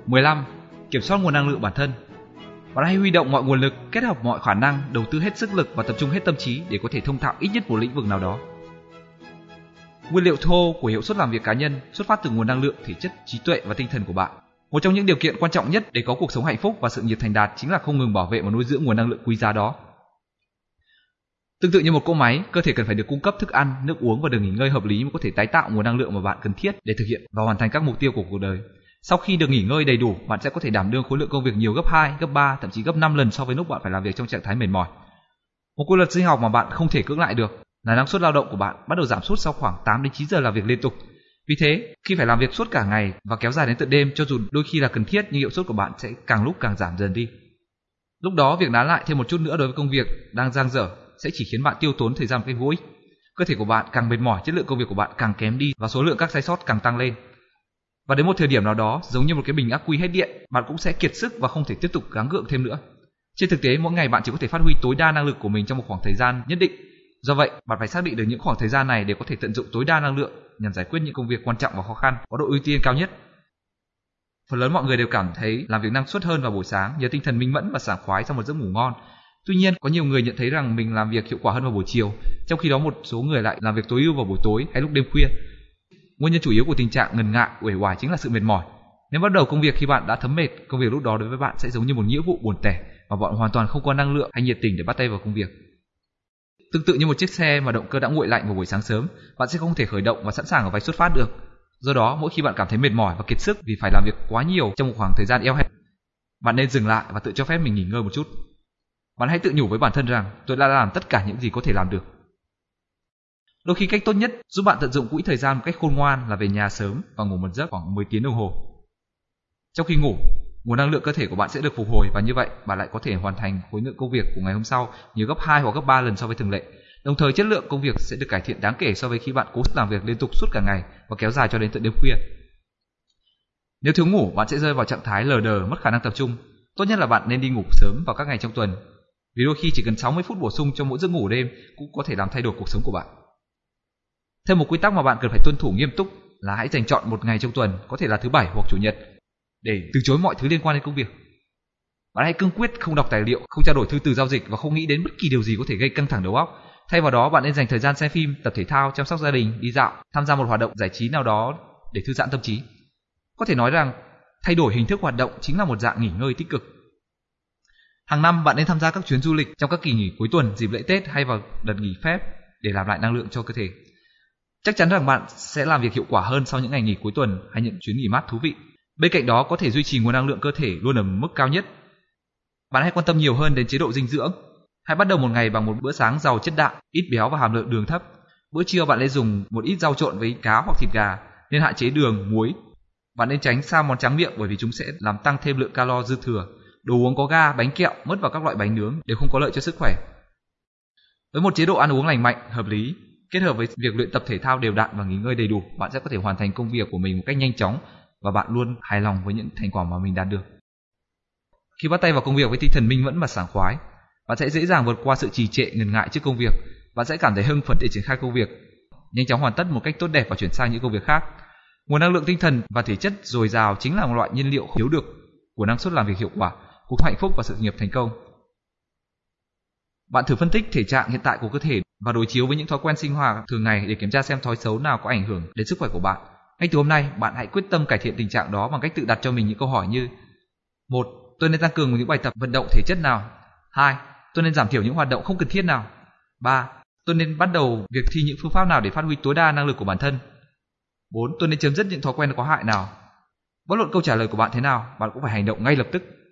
15. Kiểm soát nguồn năng lượng bản thân. Bạn hãy huy động mọi nguồn lực, kết hợp mọi khả năng, đầu tư hết sức lực và tập trung hết tâm trí để có thể thông thạo ít nhất một lĩnh vực nào đó. Nguyên liệu thô của hiệu suất làm việc cá nhân xuất phát từ nguồn năng lượng, thể chất, trí tuệ và tinh thần của bạn. Một trong những điều kiện quan trọng nhất để có cuộc sống hạnh phúc và sự nghiệp thành đạt chính là không ngừng bảo vệ và nuôi dưỡng nguồn năng lượng quý giá đó. Tương tự như một cỗ máy, cơ thể cần phải được cung cấp thức ăn, nước uống và được nghỉ ngơi hợp lý mới có thể tái tạo nguồn năng lượng mà bạn cần thiết để thực hiện và hoàn thành các mục tiêu của cuộc đời. Sau khi được nghỉ ngơi đầy đủ, bạn sẽ có thể đảm đương khối lượng công việc nhiều gấp 2, gấp 3, thậm chí gấp 5 lần so với lúc bạn phải làm việc trong trạng thái mệt mỏi. Một quy luật sinh học mà bạn không thể cưỡng lại được là năng suất lao động của bạn bắt đầu giảm sút sau khoảng 8 đến 9 giờ làm việc liên tục. Vì thế, khi phải làm việc suốt cả ngày và kéo dài đến tận đêm, cho dù đôi khi là cần thiết nhưng hiệu suất của bạn sẽ càng lúc càng giảm dần đi. Lúc đó, việc nán lại thêm một chút nữa đối với công việc đang dang dở sẽ chỉ khiến bạn tiêu tốn thời gian một cách vô ích. Cơ thể của bạn càng mệt mỏi, chất lượng công việc của bạn càng kém đi và số lượng các sai sót càng tăng lên. Và đến một thời điểm nào đó, giống như một cái bình ắc quy hết điện, bạn cũng sẽ kiệt sức và không thể tiếp tục gắng gượng thêm nữa. Trên thực tế, mỗi ngày bạn chỉ có thể phát huy tối đa năng lực của mình trong một khoảng thời gian nhất định. Do vậy, bạn phải xác định được những khoảng thời gian này để có thể tận dụng tối đa năng lượng nhằm giải quyết những công việc quan trọng và khó khăn, có độ ưu tiên cao nhất. Phần lớn mọi người đều cảm thấy làm việc năng suất hơn vào buổi sáng nhờ tinh thần minh mẫn và sảng khoái sau một giấc ngủ ngon. Tuy nhiên, có nhiều người nhận thấy rằng mình làm việc hiệu quả hơn vào buổi chiều, trong khi đó một số người lại làm việc tối ưu vào buổi tối hay lúc đêm khuya. Nguyên nhân chủ yếu của tình trạng ngần ngại, uể oải chính là sự mệt mỏi. Nếu bắt đầu công việc khi bạn đã thấm mệt, công việc lúc đó đối với bạn sẽ giống như một nghĩa vụ buồn tẻ và bạn hoàn toàn không có năng lượng hay nhiệt tình để bắt tay vào công việc. Tương tự như một chiếc xe mà động cơ đã nguội lạnh vào buổi sáng sớm, bạn sẽ không thể khởi động và sẵn sàng ở vạch xuất phát được. Do đó, mỗi khi bạn cảm thấy mệt mỏi và kiệt sức vì phải làm việc quá nhiều trong một khoảng thời gian eo hẹp, bạn nên dừng lại và tự cho phép mình nghỉ ngơi một chút. Bạn hãy tự nhủ với bản thân rằng tôi đã làm tất cả những gì có thể làm được. Đôi khi cách tốt nhất giúp bạn tận dụng quỹ thời gian một cách khôn ngoan là về nhà sớm và ngủ một giấc khoảng 10 tiếng đồng hồ. Trong khi ngủ, nguồn năng lượng cơ thể của bạn sẽ được phục hồi và như vậy bạn lại có thể hoàn thành khối lượng công việc của ngày hôm sau nhiều gấp 2 hoặc gấp 3 lần so với thường lệ. Đồng thời chất lượng công việc sẽ được cải thiện đáng kể so với khi bạn cố sức làm việc liên tục suốt cả ngày và kéo dài cho đến tận đêm khuya. Nếu thiếu ngủ, bạn sẽ rơi vào trạng thái lờ đờ, mất khả năng tập trung. Tốt nhất là bạn nên đi ngủ sớm vào các ngày trong tuần, vì đôi khi chỉ cần 60 phút bổ sung cho mỗi giấc ngủ đêm cũng có thể làm thay đổi cuộc sống của bạn. Thêm một quy tắc mà bạn cần phải tuân thủ nghiêm túc là hãy dành chọn một ngày trong tuần, có thể là thứ Bảy hoặc Chủ nhật, để từ chối mọi thứ liên quan đến công việc. Bạn hãy cương quyết không đọc tài liệu, không trao đổi thư từ giao dịch và không nghĩ đến bất kỳ điều gì có thể gây căng thẳng đầu óc. Thay vào đó, bạn nên dành thời gian xem phim, tập thể thao, chăm sóc gia đình, đi dạo, tham gia một hoạt động giải trí nào đó để thư giãn tâm trí. Có thể nói rằng thay đổi hình thức hoạt động chính là một dạng nghỉ ngơi tích cực. Hàng năm bạn nên tham gia các chuyến du lịch trong các kỳ nghỉ cuối tuần, dịp lễ Tết hay vào đợt nghỉ phép để làm lại năng lượng cho cơ thể. Chắc chắn rằng bạn sẽ làm việc hiệu quả hơn sau những ngày nghỉ cuối tuần hay những chuyến nghỉ mát thú vị. Bên cạnh đó, có thể duy trì nguồn năng lượng cơ thể luôn ở mức cao nhất. Bạn hãy quan tâm nhiều hơn đến chế độ dinh dưỡng. Hãy bắt đầu một ngày bằng một bữa sáng giàu chất đạm, ít béo và hàm lượng đường thấp. Bữa trưa bạn nên dùng một ít rau trộn với cá hoặc thịt gà, nên hạn chế đường, muối. Bạn nên tránh xa món tráng miệng bởi vì chúng sẽ làm tăng thêm lượng calo dư thừa. Đồ uống có ga, bánh kẹo, mứt và các loại bánh nướng đều không có lợi cho sức khỏe. Với một chế độ ăn uống lành mạnh, hợp lý, kết hợp với việc luyện tập thể thao đều đặn và nghỉ ngơi đầy đủ, bạn sẽ có thể hoàn thành công việc của mình một cách nhanh chóng và bạn luôn hài lòng với những thành quả mà mình đạt được. Khi bắt tay vào công việc với tinh thần minh mẫn và sảng khoái, bạn sẽ dễ dàng vượt qua sự trì trệ, ngần ngại trước công việc. Bạn sẽ cảm thấy hưng phấn để triển khai công việc, nhanh chóng hoàn tất một cách tốt đẹp và chuyển sang những công việc khác. Nguồn năng lượng tinh thần và thể chất dồi dào chính là một loại nhiên liệu thiếu được của năng suất làm việc hiệu quả, cuộc hạnh phúc và sự nghiệp thành công. Bạn thử phân tích thể trạng hiện tại của cơ thể và đối chiếu với những thói quen sinh hoạt thường ngày để kiểm tra xem thói xấu nào có ảnh hưởng đến sức khỏe của bạn. Ngay từ hôm nay, bạn hãy quyết tâm cải thiện tình trạng đó bằng cách tự đặt cho mình những câu hỏi như: 1. Tôi nên tăng cường những bài tập vận động thể chất nào? 2. Tôi nên giảm thiểu những hoạt động không cần thiết nào? 3. Tôi nên bắt đầu việc thi những phương pháp nào để phát huy tối đa năng lực của bản thân? 4. Tôi nên chấm dứt những thói quen có hại nào? Bất luận câu trả lời của bạn thế nào, bạn cũng phải hành động ngay lập tức.